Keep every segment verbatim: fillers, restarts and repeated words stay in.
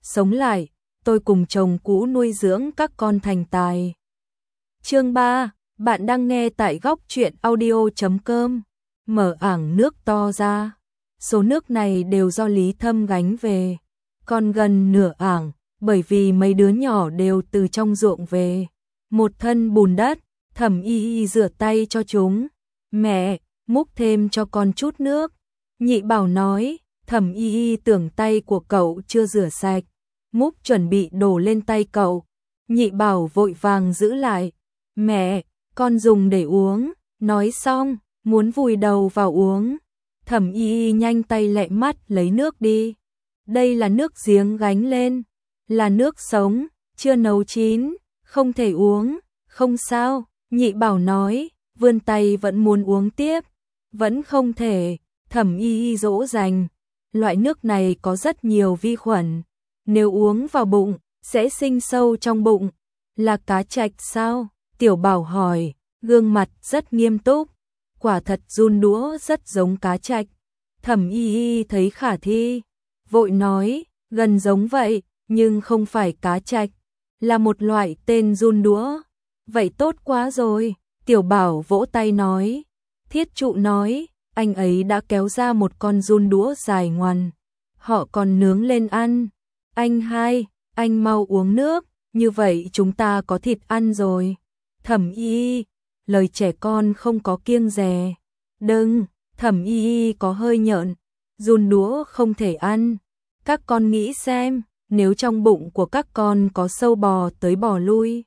sống lại, tôi cùng chồng cũ nuôi dưỡng các con thành tài. Chương ba, bạn đang nghe tại góc truyện audio chấm com. Mở ảng nước to ra. Số nước này đều do Lý Thâm gánh về. Còn gần nửa ảng, bởi vì mấy đứa nhỏ đều từ trong ruộng về. Một thân bùn đất, Thẩm Y Y rửa tay cho chúng. Mẹ, múc thêm cho con chút nước. Nhị Bảo nói, Thẩm Y Y tưởng tay của cậu chưa rửa sạch. Múc chuẩn bị đổ lên tay cậu. Nhị Bảo vội vàng giữ lại. Mẹ, con dùng để uống. Nói xong, muốn vùi đầu vào uống. Thẩm Y Y nhanh tay lẹ mắt lấy nước đi. Đây là nước giếng gánh lên. Là nước sống, chưa nấu chín, không thể uống. Không sao, Nhị Bảo nói, vươn tay vẫn muốn uống tiếp. Vẫn không thể, Thẩm Y Y dỗ dành. Loại nước này có rất nhiều vi khuẩn. Nếu uống vào bụng, sẽ sinh sâu trong bụng. Là cá trạch sao? Tiểu Bảo hỏi, gương mặt rất nghiêm túc. Quả thật giun đũa rất giống cá trạch. Thẩm Y Y thấy khả thi, vội nói, gần giống vậy, nhưng không phải cá trạch, là một loại tên giun đũa. Vậy tốt quá rồi, Tiểu Bảo vỗ tay nói. Thiết Trụ nói, anh ấy đã kéo ra một con giun đũa dài ngoằn. Họ còn nướng lên ăn. Anh hai, anh mau uống nước, như vậy chúng ta có thịt ăn rồi. Thẩm Y Y, lời trẻ con không có kiêng dè. Đừng, Thẩm Y Y có hơi nhợn, giun đũa không thể ăn. Các con nghĩ xem, nếu trong bụng của các con có sâu bò tới bò lui,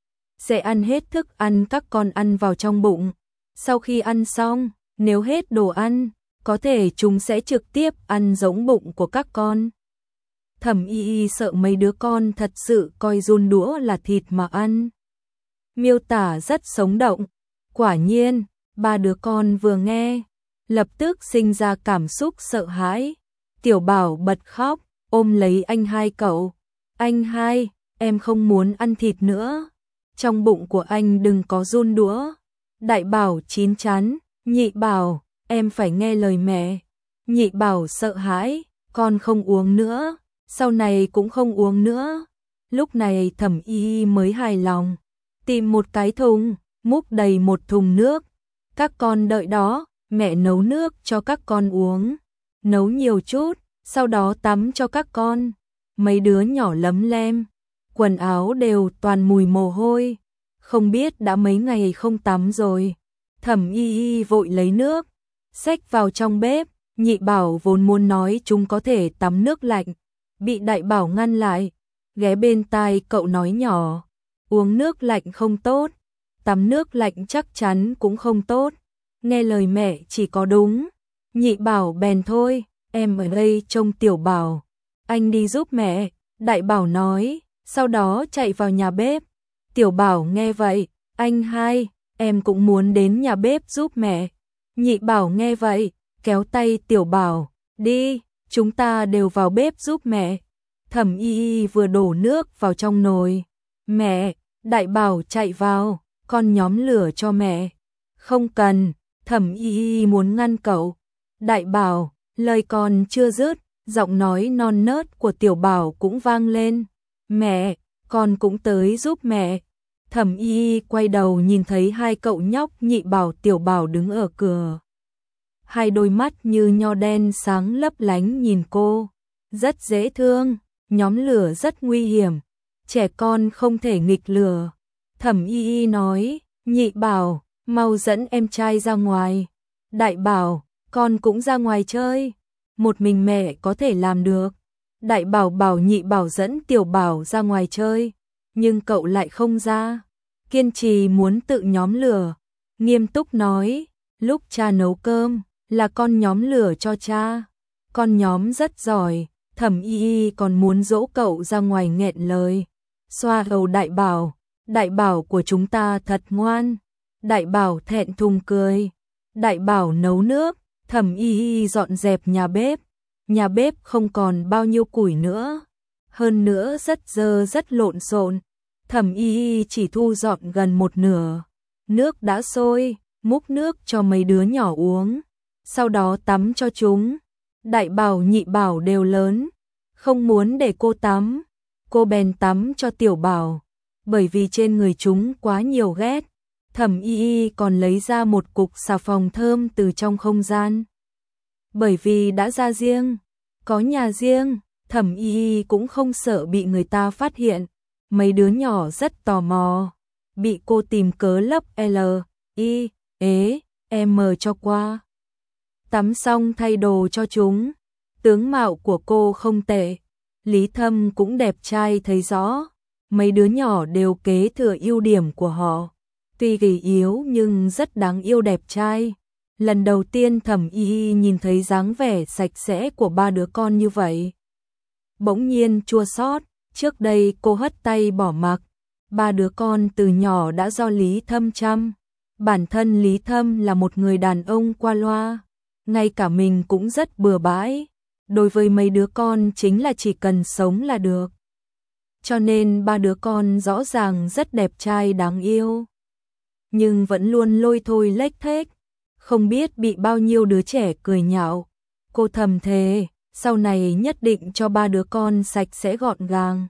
sẽ ăn hết thức ăn các con ăn vào trong bụng. Sau khi ăn xong, nếu hết đồ ăn, có thể chúng sẽ trực tiếp ăn giống bụng của các con. Thẩm Y Y sợ mấy đứa con thật sự coi giun đũa là thịt mà ăn. Miêu tả rất sống động. Quả nhiên, ba đứa con vừa nghe, lập tức sinh ra cảm xúc sợ hãi. Tiểu Bảo bật khóc, ôm lấy anh hai cậu. Anh hai, em không muốn ăn thịt nữa. Trong bụng của anh đừng có giun đũa. Đại Bảo chín chắn, Nhị Bảo, em phải nghe lời mẹ. Nhị Bảo sợ hãi, con không uống nữa, sau này cũng không uống nữa. Lúc này Thẩm Y Y mới hài lòng, tìm một cái thùng, múc đầy một thùng nước. Các con đợi đó, mẹ nấu nước cho các con uống. Nấu nhiều chút, sau đó tắm cho các con. Mấy đứa nhỏ lấm lem, quần áo đều toàn mùi mồ hôi, không biết đã mấy ngày không tắm rồi. Thẩm Y Y vội lấy nước, xách vào trong bếp. Nhị Bảo vốn muốn nói chúng có thể tắm nước lạnh, bị Đại Bảo ngăn lại, ghé bên tai cậu nói nhỏ, uống nước lạnh không tốt, tắm nước lạnh chắc chắn cũng không tốt, nghe lời mẹ chỉ có đúng. Nhị Bảo bèn thôi, em ở đây trông Tiểu Bảo, anh đi giúp mẹ. Đại Bảo nói, sau đó chạy vào nhà bếp. Tiểu Bảo nghe vậy, anh hai, em cũng muốn đến nhà bếp giúp mẹ. Nhị Bảo nghe vậy, kéo tay Tiểu Bảo, đi, chúng ta đều vào bếp giúp mẹ. Thẩm Y Y vừa đổ nước vào trong nồi. Mẹ, Đại Bảo chạy vào, con nhóm lửa cho mẹ. Không cần, Thẩm Y Y muốn ngăn cậu. Đại Bảo, lời còn chưa dứt, giọng nói non nớt của Tiểu Bảo cũng vang lên. Mẹ, con cũng tới giúp mẹ. Thẩm Y Y quay đầu nhìn thấy hai cậu nhóc Nhị Bảo Tiểu Bảo đứng ở cửa. Hai đôi mắt như nho đen sáng lấp lánh nhìn cô. Rất dễ thương, nhóm lửa rất nguy hiểm. Trẻ con không thể nghịch lửa. Thẩm Y Y nói, Nhị Bảo, mau dẫn em trai ra ngoài. Đại Bảo, con cũng ra ngoài chơi. Một mình mẹ có thể làm được. Đại Bảo bảo Nhị Bảo dẫn Tiểu Bảo ra ngoài chơi, nhưng cậu lại không ra, kiên trì muốn tự nhóm lửa. Nghiêm túc nói, lúc cha nấu cơm, là con nhóm lửa cho cha. Con nhóm rất giỏi. Thẩm Y Y còn muốn dỗ cậu ra ngoài nghẹn lời. Xoa đầu Đại Bảo, Đại Bảo của chúng ta thật ngoan. Đại Bảo thẹn thùng cười. Đại Bảo nấu nước, Thẩm Y Y dọn dẹp nhà bếp. Nhà bếp không còn bao nhiêu củi nữa, hơn nữa rất dơ rất lộn xộn. Thẩm Y Y chỉ thu dọn gần một nửa. Nước đã sôi, múc nước cho mấy đứa nhỏ uống, sau đó tắm cho chúng. Đại Bảo Nhị Bảo đều lớn, không muốn để cô tắm. Cô bèn tắm cho Tiểu Bảo, bởi vì trên người chúng quá nhiều ghét. Thẩm Y Y còn lấy ra một cục xà phòng thơm từ trong không gian. Bởi vì đã ra riêng, có nhà riêng, Thẩm Y Y cũng không sợ bị người ta phát hiện. Mấy đứa nhỏ rất tò mò, bị cô tìm cớ lấp L, I, ế, M cho qua. Tắm xong thay đồ cho chúng, tướng mạo của cô không tệ, Lý Thâm cũng đẹp trai thấy rõ, mấy đứa nhỏ đều kế thừa ưu điểm của họ, tuy gầy yếu nhưng rất đáng yêu đẹp trai. Lần đầu tiên Thẩm Y Y nhìn thấy dáng vẻ sạch sẽ của ba đứa con như vậy, bỗng nhiên chua xót. Trước đây cô hất tay bỏ mặc, ba đứa con từ nhỏ đã do Lý Thâm chăm. Bản thân Lý Thâm là một người đàn ông qua loa, ngay cả mình cũng rất bừa bãi. Đối với mấy đứa con chính là chỉ cần sống là được. Cho nên ba đứa con rõ ràng rất đẹp trai đáng yêu, nhưng vẫn luôn lôi thôi lếch thếch, không biết bị bao nhiêu đứa trẻ cười nhạo. Cô thầm thề, sau này nhất định cho ba đứa con sạch sẽ gọn gàng,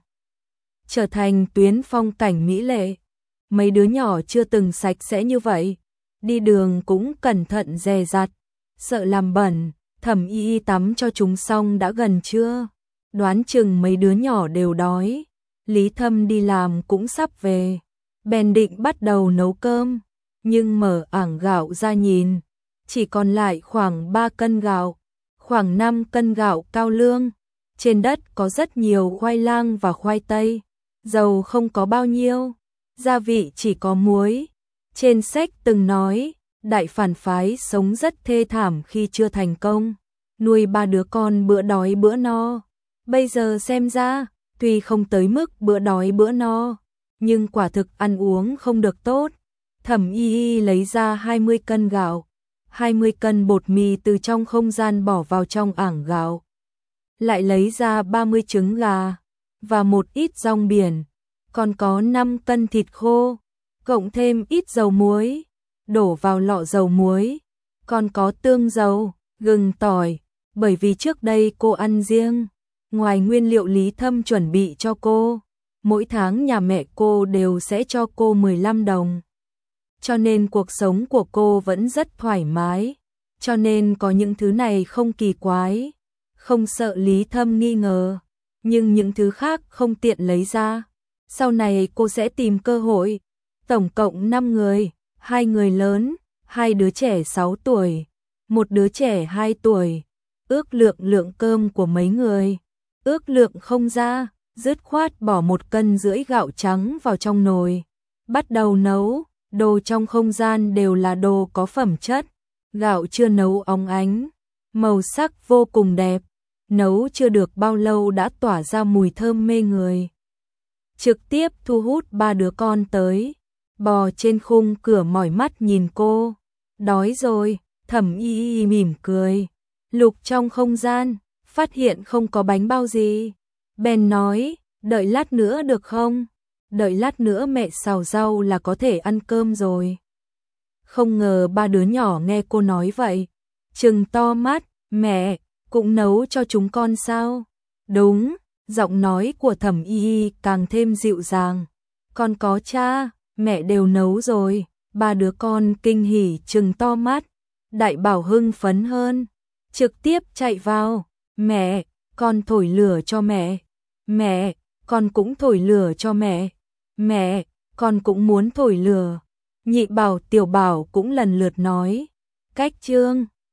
trở thành tuyến phong cảnh mỹ lệ. Mấy đứa nhỏ chưa từng sạch sẽ như vậy, đi đường cũng cẩn thận dè dặt, sợ làm bẩn. Thẩm Y Y tắm cho chúng xong đã gần trưa, đoán chừng mấy đứa nhỏ đều đói. Lý Thâm đi làm cũng sắp về, bèn định bắt đầu nấu cơm, nhưng mở ảng gạo ra nhìn, chỉ còn lại khoảng ba cân gạo, khoảng năm cân gạo cao lương. Trên đất có rất nhiều khoai lang và khoai tây, dầu không có bao nhiêu, gia vị chỉ có muối. Trên sách từng nói, đại phản phái sống rất thê thảm khi chưa thành công, nuôi ba đứa con bữa đói bữa no. Bây giờ xem ra, tuy không tới mức bữa đói bữa no, nhưng quả thực ăn uống không được tốt. Thẩm Y Y lấy ra hai mươi cân gạo, hai mươi cân bột mì từ trong không gian bỏ vào trong ảng gạo. Lại lấy ra ba mươi trứng gà và một ít rong biển, còn có năm cân thịt khô, cộng thêm ít dầu muối, đổ vào lọ dầu muối, còn có tương dầu, gừng tỏi, bởi vì trước đây cô ăn riêng, ngoài nguyên liệu Lý Thâm chuẩn bị cho cô, mỗi tháng nhà mẹ cô đều sẽ cho cô mười lăm đồng. Cho nên cuộc sống của cô vẫn rất thoải mái, cho nên có những thứ này không kỳ quái, không sợ Lý Thâm nghi ngờ, nhưng những thứ khác không tiện lấy ra. Sau này cô sẽ tìm cơ hội. Tổng cộng năm người, hai người lớn, hai đứa trẻ sáu tuổi, một đứa trẻ hai tuổi. Ước lượng lượng cơm của mấy người, ước lượng không ra, dứt khoát bỏ một cân rưỡi gạo trắng vào trong nồi, bắt đầu nấu. Đồ trong không gian đều là đồ có phẩm chất, gạo chưa nấu óng ánh, màu sắc vô cùng đẹp, nấu chưa được bao lâu đã tỏa ra mùi thơm mê người, trực tiếp thu hút ba đứa con tới, bò trên khung cửa mỏi mắt nhìn cô. Đói rồi. Thẩm Y Y mỉm cười, lục trong không gian, phát hiện không có bánh bao gì, bèn nói, đợi lát nữa được không? Đợi lát nữa mẹ xào rau là có thể ăn cơm rồi. Không ngờ ba đứa nhỏ nghe cô nói vậy, trừng to mắt, mẹ, cũng nấu cho chúng con sao? Đúng, giọng nói của Thẩm Y Y càng thêm dịu dàng. Con có cha, mẹ đều nấu rồi. Ba đứa con kinh hỉ trừng to mắt. Đại Bảo hưng phấn hơn, trực tiếp chạy vào, mẹ, con thổi lửa cho mẹ. Mẹ, con cũng thổi lửa cho mẹ. Mẹ, con cũng muốn thổi lửa. Nhị Bảo, Tiểu Bảo cũng lần lượt nói. Cách chương